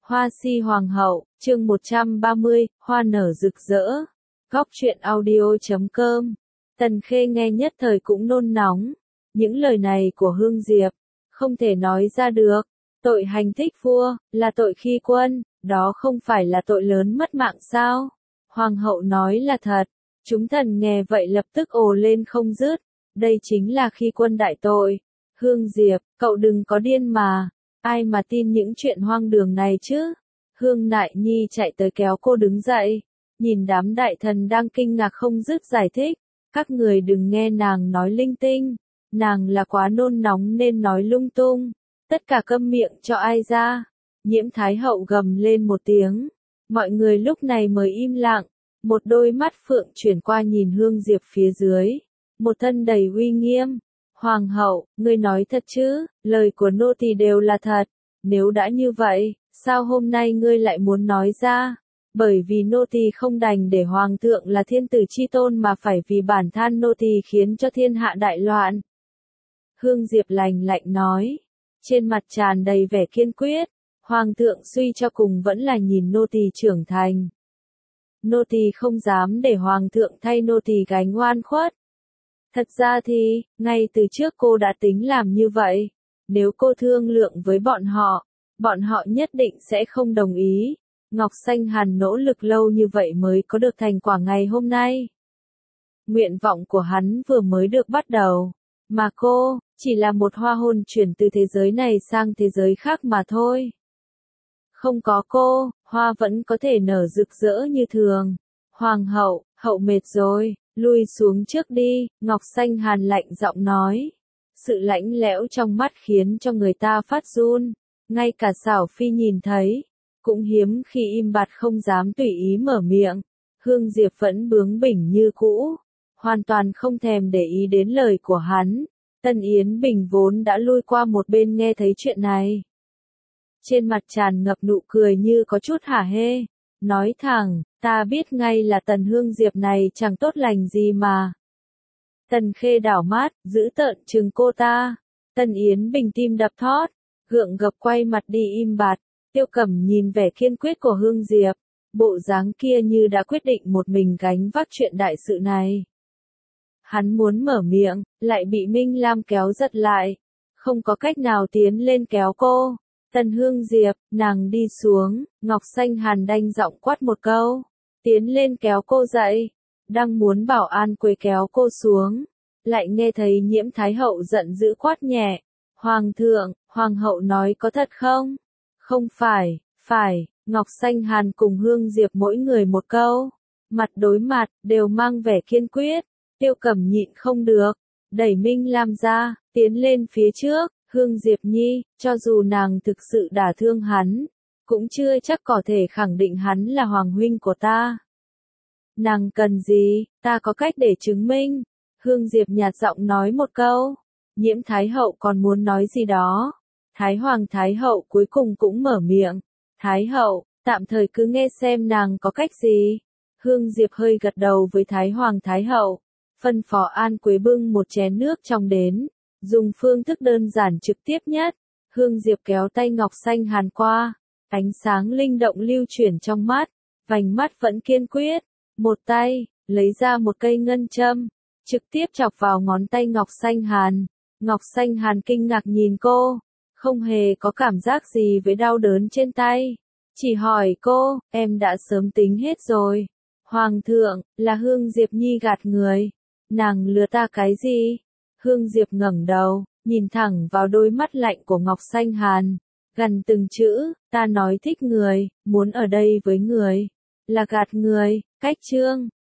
Hoa si hoàng hậu, chương 130, hoa nở rực rỡ. Góc truyện audio.com. Tần Khê nghe nhất thời cũng nôn nóng. Những lời này của Hương Diệp, không thể nói ra được. Tội hành thích vua, là tội khi quân, đó không phải là tội lớn mất mạng sao? Hoàng hậu nói là thật. Chúng thần nghe vậy lập tức ồ lên không dứt. Đây chính là khi quân đại tội. Hương Diệp, cậu đừng có điên mà. Ai mà tin những chuyện hoang đường này chứ? Hương Nại Nhi chạy tới kéo cô đứng dậy. Nhìn đám đại thần đang kinh ngạc không dứt giải thích. Các người đừng nghe nàng nói linh tinh. Nàng là quá nôn nóng nên nói lung tung. Tất cả câm miệng cho ai ra. Nhiễm Thái Hậu gầm lên một tiếng. Mọi người lúc này mới im lặng. Một đôi mắt phượng chuyển qua nhìn Hương Diệp phía dưới. Một thân đầy uy nghiêm. Hoàng hậu, ngươi nói thật chứ, lời của nô tỳ đều là thật. Nếu đã như vậy, sao hôm nay ngươi lại muốn nói ra? Bởi vì nô tỳ không đành để hoàng thượng là thiên tử chi tôn mà phải vì bản thân nô tỳ khiến cho thiên hạ đại loạn. Hương Diệp lạnh lạnh nói, trên mặt tràn đầy vẻ kiên quyết. Hoàng thượng suy cho cùng vẫn là nhìn nô tỳ trưởng thành. Nô tỳ không dám để hoàng thượng thay nô tỳ gánh oan khuất. Thật ra thì, ngay từ trước cô đã tính làm như vậy. Nếu cô thương lượng với bọn họ nhất định sẽ không đồng ý. Ngọc Xanh Hàn nỗ lực lâu như vậy mới có được thành quả ngày hôm nay. Nguyện vọng của hắn vừa mới được bắt đầu. Mà cô, chỉ là một hoa hồn chuyển từ thế giới này sang thế giới khác mà thôi. Không có cô, hoa vẫn có thể nở rực rỡ như thường. Hoàng hậu, hậu mệt rồi. Lui xuống trước đi, Ngọc Xanh Hàn lạnh giọng nói. Sự lạnh lẽo trong mắt khiến cho người ta phát run. Ngay cả Xảo Phi nhìn thấy, cũng hiếm khi im bặt không dám tùy ý mở miệng. Hương Diệp vẫn bướng bỉnh như cũ, hoàn toàn không thèm để ý đến lời của hắn. Tân Yến Bình vốn đã lui qua một bên nghe thấy chuyện này. Trên mặt tràn ngập nụ cười như có chút hả hê. Nói thẳng, ta biết ngay là Tần Hương Diệp này chẳng tốt lành gì mà. Tần Khê đảo mắt, giữ tợn trừng cô ta. Tần Yến Bình tim đập thót, gượng gập quay mặt đi im bặt. Tiêu Cẩm nhìn vẻ kiên quyết của Hương Diệp, bộ dáng kia như đã quyết định một mình gánh vác chuyện đại sự này. Hắn muốn mở miệng, lại bị Minh Lam kéo giật lại. Không có cách nào tiến lên kéo cô. Tần Hương Diệp, nàng đi xuống, Ngọc Xanh Hàn đanh giọng quát một câu. Tiến lên kéo cô dậy. Đang muốn bảo an quỳ kéo cô xuống. Lại nghe thấy Nhiễm Thái Hậu giận dữ quát nhẹ. Hoàng thượng, Hoàng hậu nói có thật không? Không phải, phải, Ngọc Xanh Hàn cùng Hương Diệp mỗi người một câu. Mặt đối mặt, đều mang vẻ kiên quyết. Tiêu Cẩm nhịn không được. Đẩy Minh Lam ra, tiến lên phía trước. Hương Diệp Nhi, cho dù nàng thực sự đả thương hắn, cũng chưa chắc có thể khẳng định hắn là hoàng huynh của ta. Nàng cần gì, ta có cách để chứng minh. Hương Diệp nhạt giọng nói một câu. Nhiễm Thái Hậu còn muốn nói gì đó. Thái Hoàng Thái Hậu cuối cùng cũng mở miệng. Thái Hậu, tạm thời cứ nghe xem nàng có cách gì. Hương Diệp hơi gật đầu với Thái Hoàng Thái Hậu. Phân phó An Quế bưng một chén nước trong đến. Dùng phương thức đơn giản trực tiếp nhất. Hương Diệp kéo tay Ngọc Xanh Hàn qua. Ánh sáng linh động lưu chuyển trong mắt. Vành mắt vẫn kiên quyết. Một tay, lấy ra một cây ngân châm. Trực tiếp chọc vào ngón tay Ngọc Xanh Hàn. Ngọc Xanh Hàn kinh ngạc nhìn cô. Không hề có cảm giác gì với đau đớn trên tay. Chỉ hỏi cô, em đã sớm tính hết rồi. Hoàng thượng, là Hương Diệp Nhi gạt người. Nàng lừa ta cái gì? Hương Diệp ngẩng đầu, nhìn thẳng vào đôi mắt lạnh của Ngọc Xanh Hàn. Gần từng chữ, ta nói thích người, muốn ở đây với người. Là gạt người, cách chương.